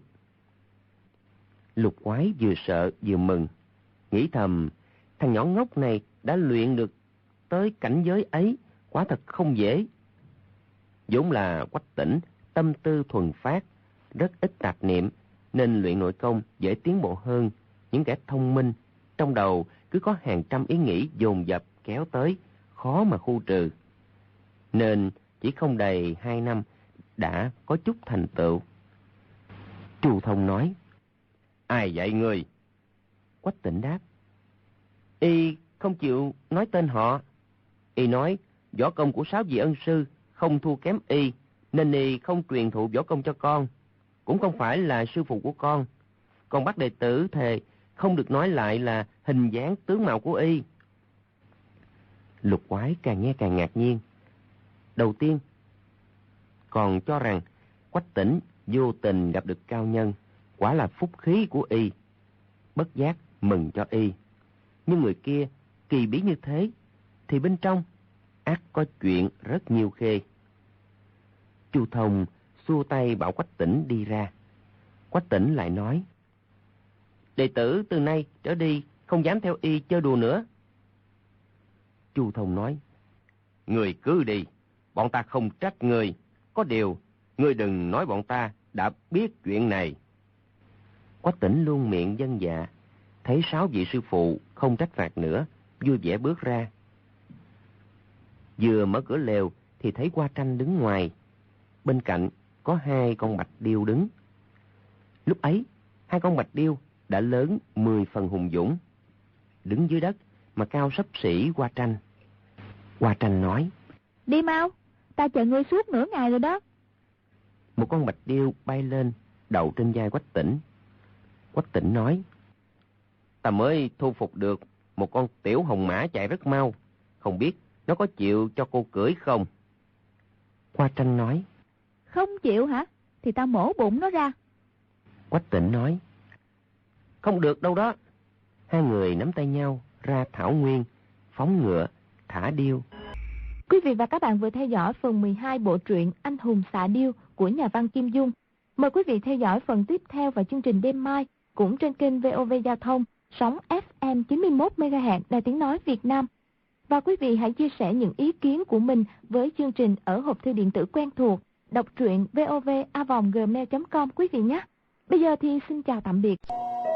Lục Quái vừa sợ vừa mừng, nghĩ thầm: thằng nhỏ ngốc này đã luyện được tới cảnh giới ấy, quả thật không dễ. Vốn là Quách Tĩnh tâm tư thuần phát, rất ít tạp niệm, nên luyện nội công dễ tiến bộ hơn những kẻ thông minh, trong đầu cứ có hàng trăm ý nghĩ dồn dập kéo tới, khó mà khu trừ. Nên chỉ không đầy 2 năm đã có chút thành tựu. Chu Thông nói: Ai dạy ngươi? Quách Tĩnh đáp. Y không chịu nói tên họ. Y nói võ công của 6 vị ân sư không thua kém y, nên y không truyền thụ võ công cho con, cũng không phải là sư phụ của con. Còn bắt đệ tử thề không được nói lại là hình dáng tướng mạo của y. Lục Quái càng nghe càng ngạc nhiên. Đầu tiên còn cho rằng Quách Tĩnh vô tình gặp được cao nhân, quả là phúc khí của y, bất giác mừng cho y. Nhưng người kia kỳ bí như thế, thì bên trong ắt có chuyện rất nhiều khê. Chu Thông xua tay bảo Quách Tĩnh đi ra. Quách Tĩnh lại nói: đệ tử từ nay trở đi không dám theo y chơi đùa nữa. Chu Thông nói: người cứ đi, bọn ta không trách người. Có điều, ngươi đừng nói bọn ta đã biết chuyện này. Quách Tĩnh luôn miệng vâng dạ, thấy 6 vị sư phụ không trách phạt nữa, vui vẻ bước ra. Vừa mở cửa lều thì thấy Hoa Tranh đứng ngoài. Bên cạnh có 2 con bạch điêu đứng. Lúc ấy, 2 con bạch điêu đã lớn 10 phần hùng dũng, đứng dưới đất mà cao xấp xỉ Hoa Tranh. Hoa Tranh nói: đi mau, ta chờ ngươi suốt nửa ngày rồi đó. Một con bạch điêu bay lên, đậu trên vai Quách Tĩnh. Quách Tĩnh nói: ta mới thu phục được một con tiểu hồng mã chạy rất mau, không biết nó có chịu cho cô cưỡi không? Hoa Tranh nói: không chịu hả? Thì ta mổ bụng nó ra. Quách Tĩnh nói: không được đâu đó. 2 người nắm tay nhau ra thảo nguyên, phóng ngựa, thả điêu. Quý vị và các bạn vừa theo dõi phần 12 bộ truyện Anh hùng xạ điêu của nhà văn Kim Dung. Mời quý vị theo dõi phần tiếp theo vào chương trình đêm mai, cũng trên kênh VOV Giao thông, sóng FM 91 MHz Đài Tiếng nói Việt Nam. Và quý vị hãy chia sẻ những ý kiến của mình với chương trình ở hộp thư điện tử quen thuộc đọc truyện vov@gmail.com quý vị nhé. Bây giờ thì xin chào tạm biệt.